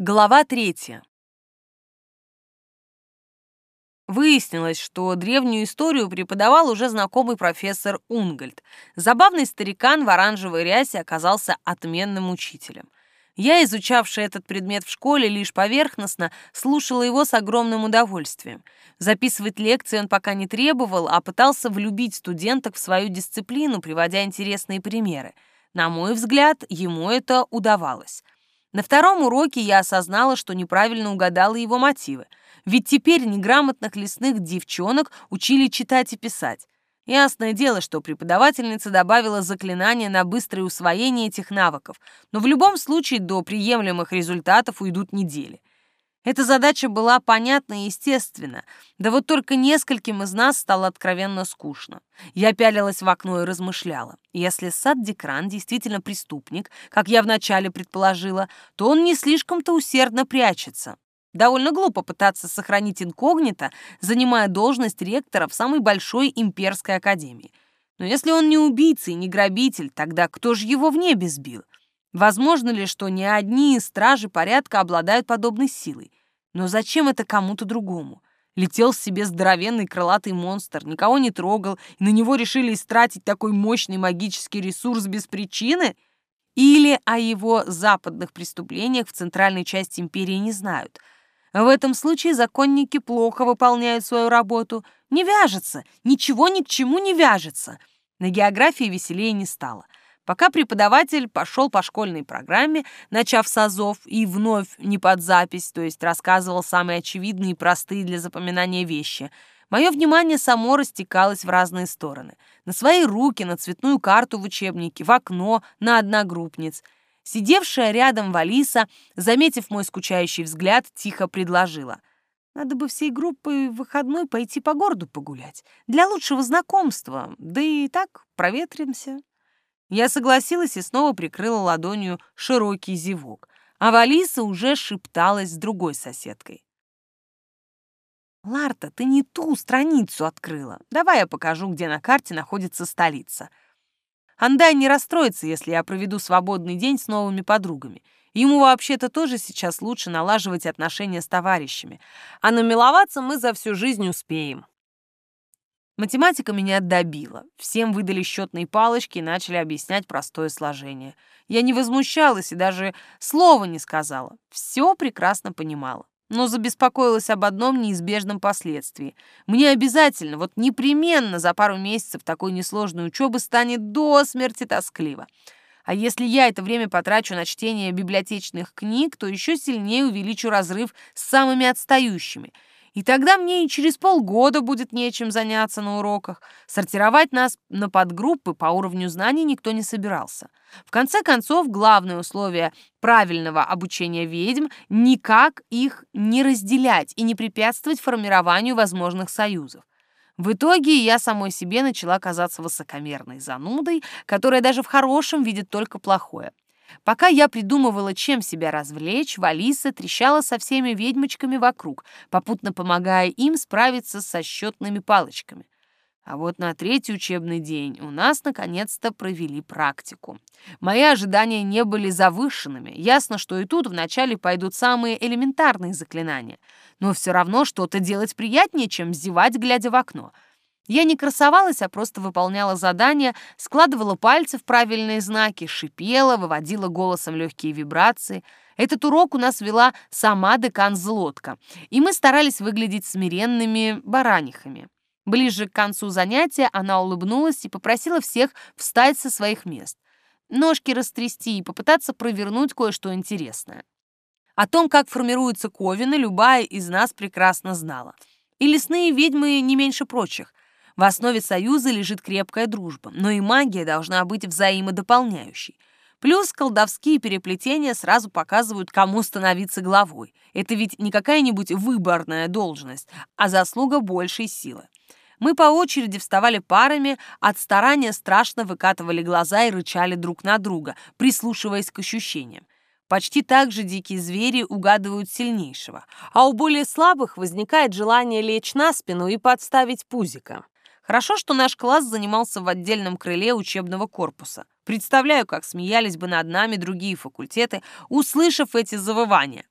Глава 3. Выяснилось, что древнюю историю преподавал уже знакомый профессор Унгольд. Забавный старикан в оранжевой рясе оказался отменным учителем. Я, изучавшая этот предмет в школе лишь поверхностно, слушала его с огромным удовольствием. Записывать лекции он пока не требовал, а пытался влюбить студенток в свою дисциплину, приводя интересные примеры. На мой взгляд, ему это удавалось. На втором уроке я осознала, что неправильно угадала его мотивы. Ведь теперь неграмотных лесных девчонок учили читать и писать. Ясное дело, что преподавательница добавила заклинание на быстрое усвоение этих навыков, но в любом случае до приемлемых результатов уйдут недели. Эта задача была понятна и естественна, да вот только нескольким из нас стало откровенно скучно. Я пялилась в окно и размышляла. Если Сад-Декран действительно преступник, как я вначале предположила, то он не слишком-то усердно прячется. Довольно глупо пытаться сохранить инкогнито, занимая должность ректора в самой большой имперской академии. Но если он не убийца и не грабитель, тогда кто же его в небе сбил? Возможно ли, что не одни из стражи порядка обладают подобной силой? Но зачем это кому-то другому? Летел себе здоровенный крылатый монстр, никого не трогал, и на него решили истратить такой мощный магический ресурс без причины? Или о его западных преступлениях в центральной части империи не знают? В этом случае законники плохо выполняют свою работу. Не вяжется, ничего ни к чему не вяжется. На географии веселее не стало. Пока преподаватель пошел по школьной программе, начав с азов и вновь не под запись, то есть рассказывал самые очевидные и простые для запоминания вещи, мое внимание само растекалось в разные стороны. На свои руки, на цветную карту в учебнике, в окно, на одногруппниц. Сидевшая рядом Валиса, заметив мой скучающий взгляд, тихо предложила: «Надо бы всей группой в выходной пойти по городу погулять. Для лучшего знакомства, да и так проветримся». Я согласилась и снова прикрыла ладонью широкий зевок, а Валиса уже шепталась с другой соседкой. «Ларта, ты не ту страницу открыла. Давай я покажу, где на карте находится столица. Андай не расстроится, если я проведу свободный день с новыми подругами. Ему вообще-то тоже сейчас лучше налаживать отношения с товарищами, а намиловаться мы за всю жизнь успеем». Математика меня добила. Всем выдали счетные палочки и начали объяснять простое сложение. Я не возмущалась и даже слова не сказала. Все прекрасно понимала. Но забеспокоилась об одном неизбежном последствии. Мне обязательно, вот непременно за пару месяцев такой несложной учебы станет до смерти тоскливо. А если я это время потрачу на чтение библиотечных книг, то еще сильнее увеличу разрыв с самыми отстающими. И тогда мне и через полгода будет нечем заняться на уроках. Сортировать нас на подгруппы по уровню знаний никто не собирался. В конце концов, главное условие правильного обучения ведьм — никак их не разделять и не препятствовать формированию возможных союзов. В итоге я самой себе начала казаться высокомерной занудой, которая даже в хорошем видит только плохое. Пока я придумывала, чем себя развлечь, Валиса трещала со всеми ведьмочками вокруг, попутно помогая им справиться со счетными палочками. А вот на третий учебный день у нас наконец-то провели практику. Мои ожидания не были завышенными. Ясно, что и тут вначале пойдут самые элементарные заклинания. Но все равно что-то делать приятнее, чем зевать, глядя в окно. Я не красовалась, а просто выполняла задания, складывала пальцы в правильные знаки, шипела, выводила голосом легкие вибрации. Этот урок у нас вела сама декан Злотка, и мы старались выглядеть смиренными баранихами. Ближе к концу занятия она улыбнулась и попросила всех встать со своих мест, ножки растрясти и попытаться провернуть кое-что интересное. О том, как формируются ковины, любая из нас прекрасно знала. И лесные ведьмы не меньше прочих. В основе союза лежит крепкая дружба, но и магия должна быть взаимодополняющей. Плюс колдовские переплетения сразу показывают, кому становиться главой. Это ведь не какая-нибудь выборная должность, а заслуга большей силы. Мы по очереди вставали парами, от старания страшно выкатывали глаза и рычали друг на друга, прислушиваясь к ощущениям. Почти так же дикие звери угадывают сильнейшего, а у более слабых возникает желание лечь на спину и подставить пузико. Хорошо, что наш класс занимался в отдельном крыле учебного корпуса. Представляю, как смеялись бы над нами другие факультеты, услышав эти завывания.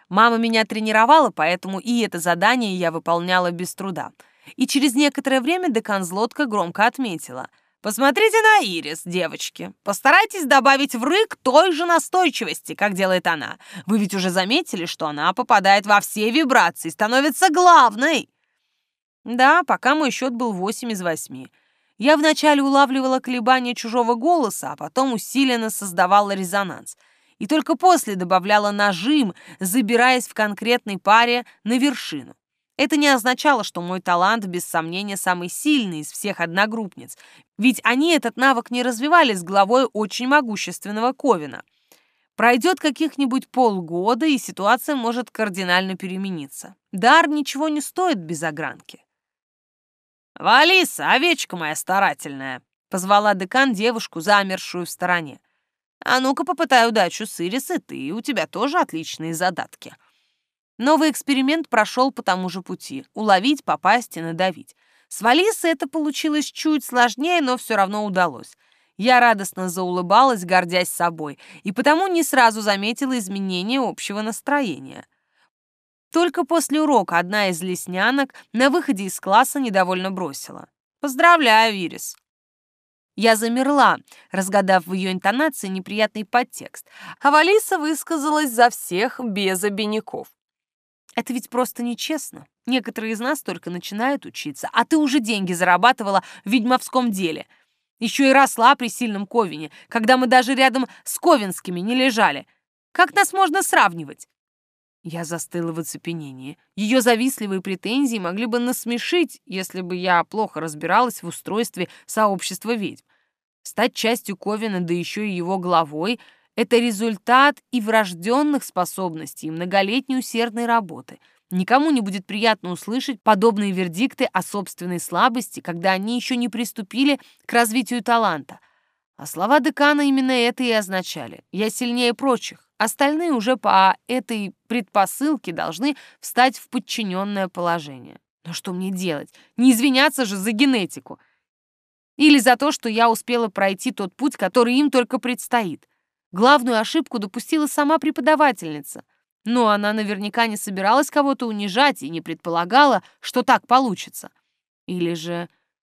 Мама меня тренировала, поэтому и это задание я выполняла без труда. И через некоторое время декан Злотка громко отметила: «Посмотрите на Ирис, девочки. Постарайтесь добавить в рык той же настойчивости, как делает она. Вы ведь уже заметили, что она попадает во все вибрации, становится главной». Да, пока мой счет был 8 из 8. Я вначале улавливала колебания чужого голоса, а потом усиленно создавала резонанс. И только после добавляла нажим, забираясь в конкретной паре на вершину. Это не означало, что мой талант, без сомнения, самый сильный из всех одногруппниц, ведь они этот навык не развивали с главой очень могущественного Ковина. Пройдет каких-нибудь полгода, и ситуация может кардинально перемениться. Дар ничего не стоит без огранки. «Валиса, овечка моя старательная!» — позвала декан девушку, замершую в стороне. «А ну-ка попытай удачу с Ирис, и ты, у тебя тоже отличные задатки». Новый эксперимент прошел по тому же пути — уловить, попасть и надавить. С Валисой это получилось чуть сложнее, но все равно удалось. Я радостно заулыбалась, гордясь собой, и потому не сразу заметила изменения общего настроения. Только после урока одна из леснянок на выходе из класса недовольно бросила: «Поздравляю, Ирис». Я замерла, разгадав в ее интонации неприятный подтекст, а Валиса высказалась за всех без обиняков. «Это ведь просто нечестно. Некоторые из нас только начинают учиться, а ты уже деньги зарабатывала в ведьмовском деле. Еще и росла при сильном Ковине, когда мы даже рядом с ковенскими не лежали. Как нас можно сравнивать?» Я застыла в оцепенении. Ее завистливые претензии могли бы насмешить, если бы я плохо разбиралась в устройстве сообщества ведьм. Стать частью Ковина, да еще и его главой — это результат и врожденных способностей, и многолетней усердной работы. Никому не будет приятно услышать подобные вердикты о собственной слабости, когда они еще не приступили к развитию таланта. А слова декана именно это и означали. Я сильнее прочих. Остальные уже по этой предпосылке должны встать в подчиненное положение. Но что мне делать? Не извиняться же за генетику. Или за то, что я успела пройти тот путь, который им только предстоит. Главную ошибку допустила сама преподавательница. Но она наверняка не собиралась кого-то унижать и не предполагала, что так получится. Или же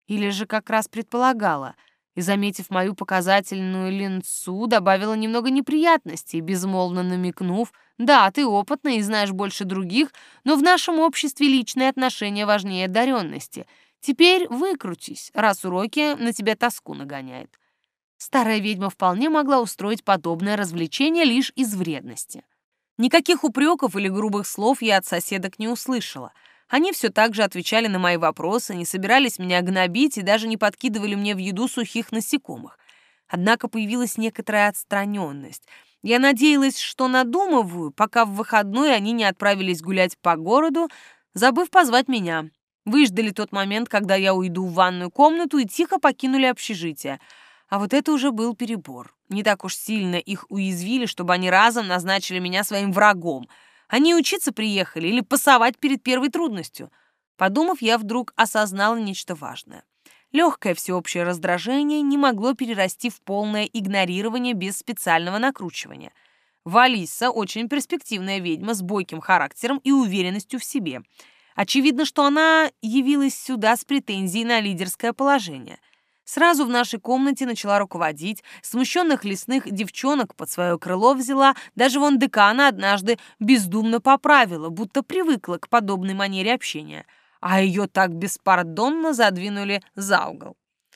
как раз предполагала — и, заметив мою показательную линцу, добавила немного неприятностей, безмолвно намекнув: «Да, ты опытна и знаешь больше других, но в нашем обществе личные отношения важнее одаренности. Теперь выкрутись, раз уроки на тебя тоску нагоняют». Старая ведьма вполне могла устроить подобное развлечение лишь из вредности. Никаких упреков или грубых слов я от соседок не услышала. Они все так же отвечали на мои вопросы, не собирались меня гнобить и даже не подкидывали мне в еду сухих насекомых. Однако появилась некоторая отстраненность. Я надеялась, что надумываю, пока в выходной они не отправились гулять по городу, забыв позвать меня. Выждали тот момент, когда я уйду в ванную комнату, и тихо покинули общежитие. А вот это уже был перебор. Не так уж сильно их уязвили, чтобы они разом назначили меня своим врагом. Они учиться приехали или пасовать перед первой трудностью? Подумав, я вдруг осознала нечто важное. Легкое всеобщее раздражение не могло перерасти в полное игнорирование без специального накручивания. Валиса — очень перспективная ведьма с бойким характером и уверенностью в себе. Очевидно, что она явилась сюда с претензией на лидерское положение. Сразу в нашей комнате начала руководить, смущенных лесных девчонок под свое крыло взяла, даже вон декана однажды бездумно поправила, будто привыкла к подобной манере общения, а ее так беспардонно задвинули за угол.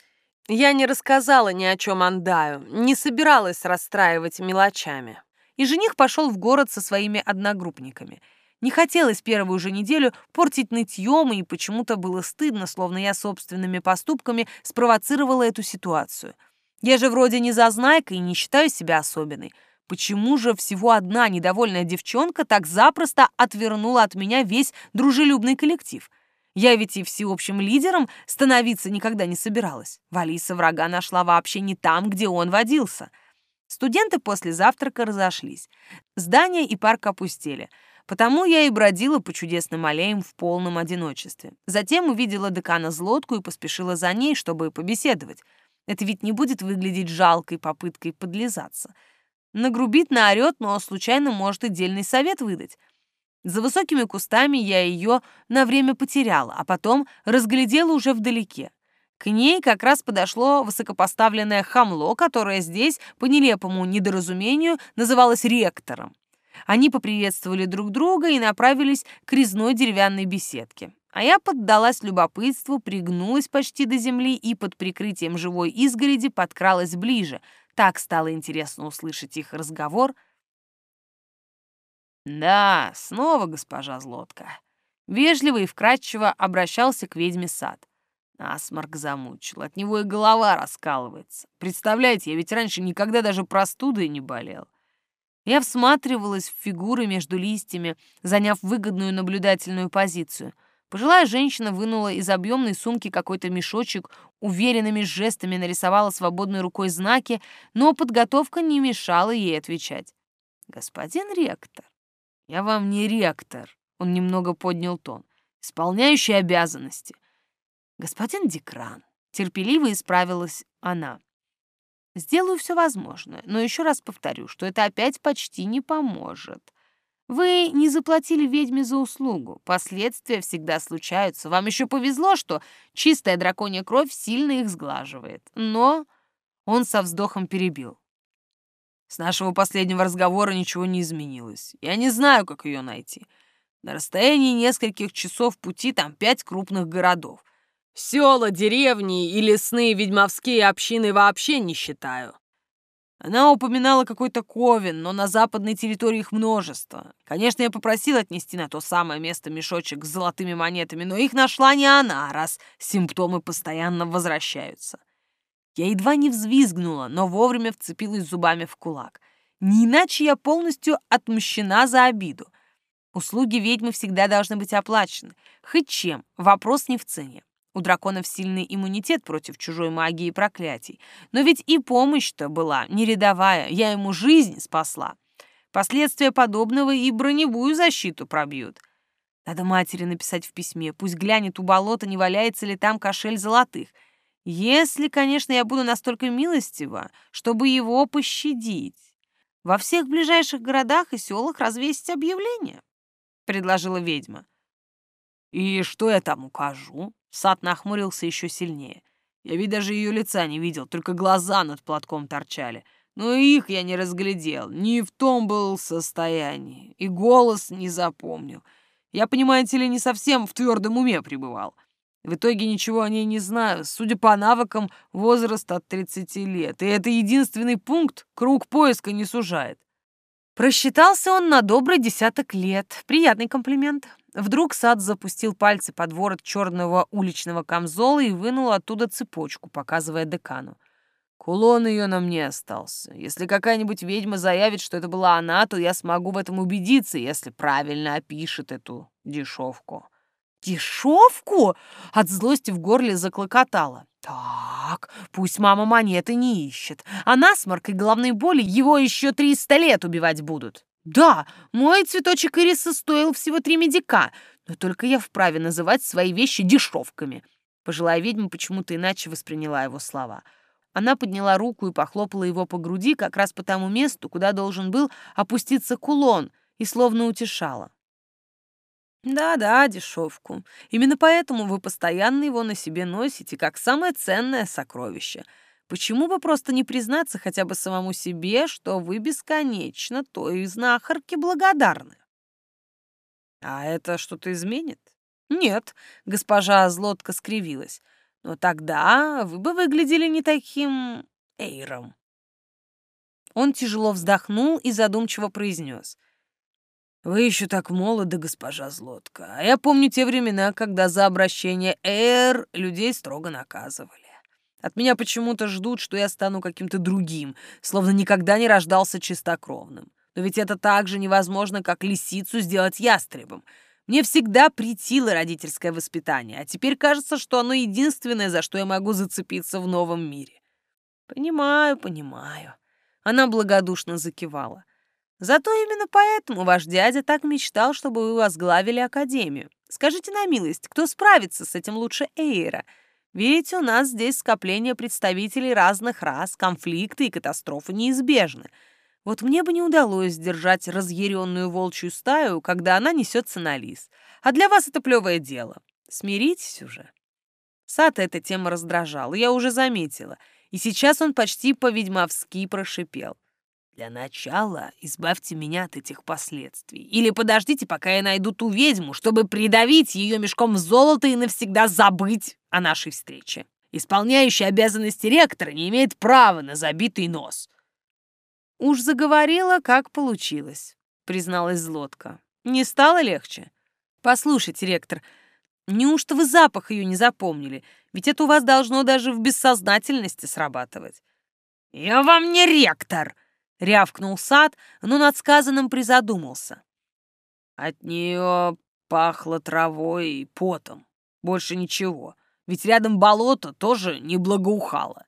Я не рассказала ни о чем Андаю, не собиралась расстраивать мелочами. И жених пошел в город со своими одногруппниками. Не хотелось первую же неделю портить нытьем, и почему-то было стыдно, словно я собственными поступками спровоцировала эту ситуацию. Я же вроде не зазнайка и не считаю себя особенной. Почему же всего одна недовольная девчонка так запросто отвернула от меня весь дружелюбный коллектив? Я ведь и всеобщим лидером становиться никогда не собиралась. Валиса врага нашла вообще не там, где он водился. Студенты после завтрака разошлись. Здание и парк опустели. Потому я и бродила по чудесным аллеям в полном одиночестве. Затем увидела декана Злотку и поспешила за ней, чтобы побеседовать. Это ведь не будет выглядеть жалкой попыткой подлизаться. Нагрубит, наорет, но случайно может и дельный совет выдать. За высокими кустами я ее на время потеряла, а потом разглядела уже вдалеке. К ней как раз подошло высокопоставленное хамло, которое здесь, по нелепому недоразумению, называлось ректором. Они поприветствовали друг друга и направились к резной деревянной беседке. А я поддалась любопытству, пригнулась почти до земли и под прикрытием живой изгороди подкралась ближе. Так стало интересно услышать их разговор. «Да, снова госпожа Злотка». Вежливо и вкратчиво обращался к ведьме Сад. Насморк замучил, от него и голова раскалывается. Представляете, я ведь раньше никогда даже простудой не болел. Я всматривалась в фигуры между листьями, заняв выгодную наблюдательную позицию. Пожилая женщина вынула из объемной сумки какой-то мешочек, уверенными жестами нарисовала свободной рукой знаки, но подготовка не мешала ей отвечать. «Господин ректор, я вам не ректор», — он немного поднял тон, «исполняющий обязанности». «Господин Декран», — терпеливо исправилась она, «сделаю все возможное, но еще раз повторю, что это опять почти не поможет. Вы не заплатили ведьме за услугу, последствия всегда случаются. Вам еще повезло, что чистая драконья кровь сильно их сглаживает. Но...» Он со вздохом перебил. «С нашего последнего разговора ничего не изменилось. Я не знаю, как ее найти. На расстоянии нескольких часов пути там 5 крупных городов. Села, деревни и лесные ведьмовские общины вообще не считаю. Она упоминала какой-то ковен, но на западной территории их множество. Конечно, я попросил отнести на то самое место мешочек с золотыми монетами, но их нашла не она, раз симптомы постоянно возвращаются». Я едва не взвизгнула, но вовремя вцепилась зубами в кулак. Не иначе я полностью отмщена за обиду. Услуги ведьмы всегда должны быть оплачены. Хоть чем, вопрос не в цене. У драконов сильный иммунитет против чужой магии и проклятий. Но ведь и помощь-то была не рядовая, я ему жизнь спасла. Последствия подобного и броневую защиту пробьют. Надо матери написать в письме, пусть глянет у болота, не валяется ли там кошель золотых. Если, конечно, я буду настолько милостива, чтобы его пощадить. Во всех ближайших городах и селах развесить объявление, — предложила ведьма. «И что я там укажу?» Сад нахмурился еще сильнее. Я ведь даже ее лица не видел, только глаза над платком торчали. Но их я не разглядел, не в том был состоянии, и голос не запомнил. Я, понимаете ли, не совсем в твердом уме пребывал. В итоге ничего о ней не знаю. Судя по навыкам, возраст от 30 лет. И это единственный пункт, круг поиска не сужает. Просчитался он на добрый 10 лет. Приятный комплимент. Вдруг Сад запустил пальцы под ворот черного уличного камзола и вынул оттуда цепочку, показывая декану. Кулон ее на мне остался. Если какая-нибудь ведьма заявит, что это была она, то я смогу в этом убедиться, если правильно опишет эту дешевку. «Дешевку?» — от злости в горле заклокотала. «Так, пусть мама монеты не ищет, а насморк и головные боли его еще 300 лет убивать будут. Да, мой цветочек ириса стоил всего 3 медика, но только я вправе называть свои вещи дешевками». Пожилая ведьма почему-то иначе восприняла его слова. Она подняла руку и похлопала его по груди как раз по тому месту, куда должен был опуститься кулон, и словно утешала. «Да-да, дешевку. Именно поэтому вы постоянно его на себе носите, как самое ценное сокровище. Почему бы просто не признаться хотя бы самому себе, что вы бесконечно той знахарке благодарны?» «А это что-то изменит?» «Нет», — госпожа Злотка скривилась. «Но тогда вы бы выглядели не таким эйром». Он тяжело вздохнул и задумчиво произнес. «Вы еще так молоды, госпожа Злотка. А я помню те времена, когда за обращение «эр» людей строго наказывали. От меня почему-то ждут, что я стану каким-то другим, словно никогда не рождался чистокровным. Но ведь это так же невозможно, как лисицу сделать ястребом. Мне всегда претило родительское воспитание, а теперь кажется, что оно единственное, за что я могу зацепиться в новом мире». «Понимаю, понимаю». Она благодушно закивала. «Зато именно поэтому ваш дядя так мечтал, чтобы вы возглавили академию. Скажите на милость, кто справится с этим лучше Эйра? Ведь у нас здесь скопление представителей разных рас, конфликты и катастрофы неизбежны. Вот мне бы не удалось сдержать разъяренную волчью стаю, когда она несется на лис. А для вас это плевое дело. Смиритесь уже. Сата эта тема раздражала, я уже заметила. И сейчас он почти по-ведьмовски прошипел. Для начала избавьте меня от этих последствий. Или подождите, пока я найду ту ведьму, чтобы придавить ее мешком золота и навсегда забыть о нашей встрече. Исполняющий обязанности ректора не имеет права на забитый нос. Уж заговорила, как получилось, призналась Злотка. Не стало легче? Послушайте, ректор, неужто вы запах ее не запомнили? Ведь это у вас должно даже в бессознательности срабатывать. Я вам не ректор! Рявкнул Сад, но над сказанным призадумался. От нее пахло травой и потом. Больше ничего. Ведь рядом болото тоже не благоухало.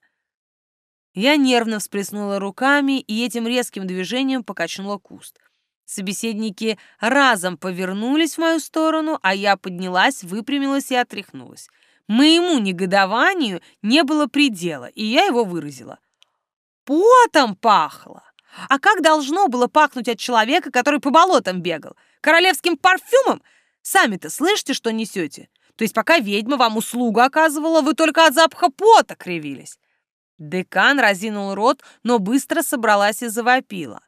Я нервно всплеснула руками и этим резким движением покачнула куст. Собеседники разом повернулись в мою сторону, а я поднялась, выпрямилась и отряхнулась. Моему негодованию не было предела, и я его выразила. Потом пахло. А как должно было пахнуть от человека, который по болотам бегал? Королевским парфюмом? Сами-то слышите, что несете? То есть пока ведьма вам услугу оказывала, вы только от запаха пота кривились. Декан разинул рот, но быстро собралась и завопила.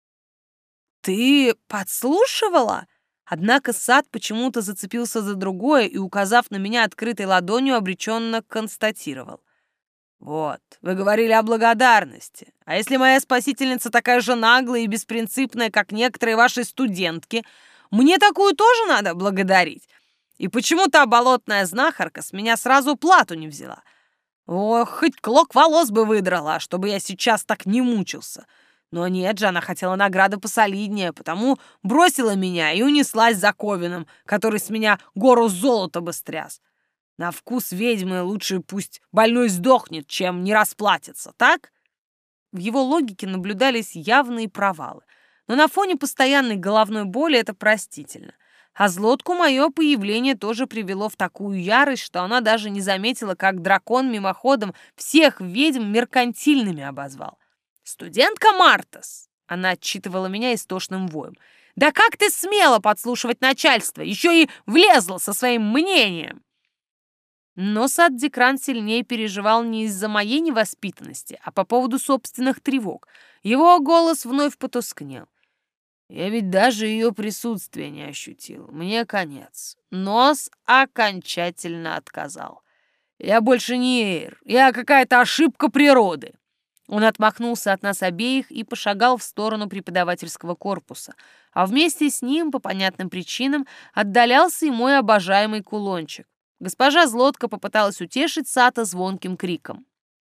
«Ты подслушивала?» Однако Сад почему-то зацепился за другое и, указав на меня открытой ладонью, обреченно констатировал. «Вот, вы говорили о благодарности. А если моя спасительница такая же наглая и беспринципная, как некоторые ваши студентки, мне такую тоже надо благодарить? И почему та болотная знахарка с меня сразу плату не взяла? Ох, хоть клок волос бы выдрала, чтобы я сейчас так не мучился. Но нет же, она хотела награды посолиднее, потому бросила меня и унеслась за Ковином, который с меня гору золота бы стряс. На вкус ведьмы лучше пусть больной сдохнет, чем не расплатится, так?» В его логике наблюдались явные провалы, но на фоне постоянной головной боли это простительно. А Злотку мое появление тоже привело в такую ярость, что она даже не заметила, как дракон мимоходом всех ведьм меркантильными обозвал. «Студентка Мартас!» — она отчитывала меня истошным воем. «Да как ты смела подслушивать начальство? Еще и влезла со своим мнением!» Но Сад-Декран сильнее переживал не из-за моей невоспитанности, а по поводу собственных тревог. Его голос вновь потускнел. «Я ведь даже ее присутствие не ощутил. Мне конец. Нос окончательно отказал. Я больше не Эйр. Я какая-то ошибка природы». Он отмахнулся от нас обеих и пошагал в сторону преподавательского корпуса, а вместе с ним, по понятным причинам, отдалялся и мой обожаемый кулончик. Госпожа Злотка попыталась утешить Сата звонким криком.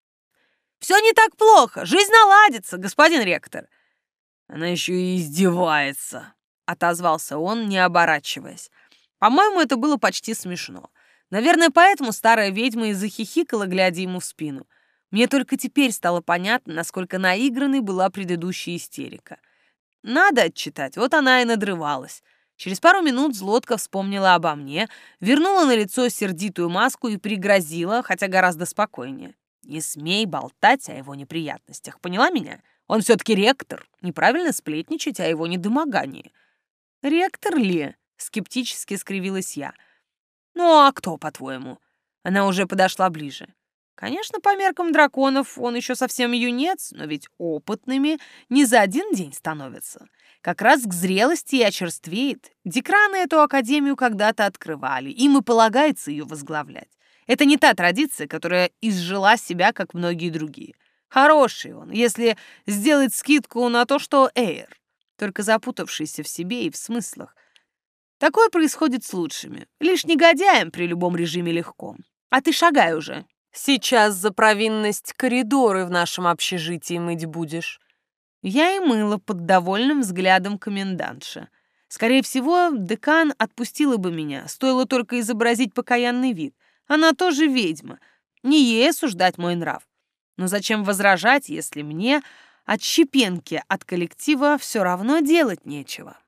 «Все не так плохо! Жизнь наладится, господин ректор!» «Она еще и издевается!» — отозвался он, не оборачиваясь. По-моему, это было почти смешно. Наверное, поэтому старая ведьма и захихикала, глядя ему в спину. Мне только теперь стало понятно, насколько наигранной была предыдущая истерика. Надо отчитать, вот она и надрывалась. Через пару минут Злотка вспомнила обо мне, вернула на лицо сердитую маску и пригрозила, хотя гораздо спокойнее. «Не смей болтать о его неприятностях, поняла меня? Он все-таки ректор, неправильно сплетничать о его недомогании». «Ректор ли?» — скептически скривилась я. «Ну а кто, по-твоему?» Она уже подошла ближе. Конечно, по меркам драконов он еще совсем юнец, но ведь опытными не за один день становятся. Как раз к зрелости и очерствеет. Декраны эту академию когда-то открывали, им и полагается ее возглавлять. Это не та традиция, которая изжила себя, как многие другие. Хороший он, если сделать скидку на то, что Эйр, только запутавшийся в себе и в смыслах. Такое происходит с лучшими, лишь негодяям при любом режиме легко. А ты шагай уже. Сейчас за провинность коридоры в нашем общежитии мыть будешь. Я и мыла под довольным взглядом комендантша. Скорее всего, декан отпустила бы меня, стоило только изобразить покаянный вид. Она тоже ведьма, не ей осуждать мой нрав. Но зачем возражать, если мне от щепенки от коллектива все равно делать нечего?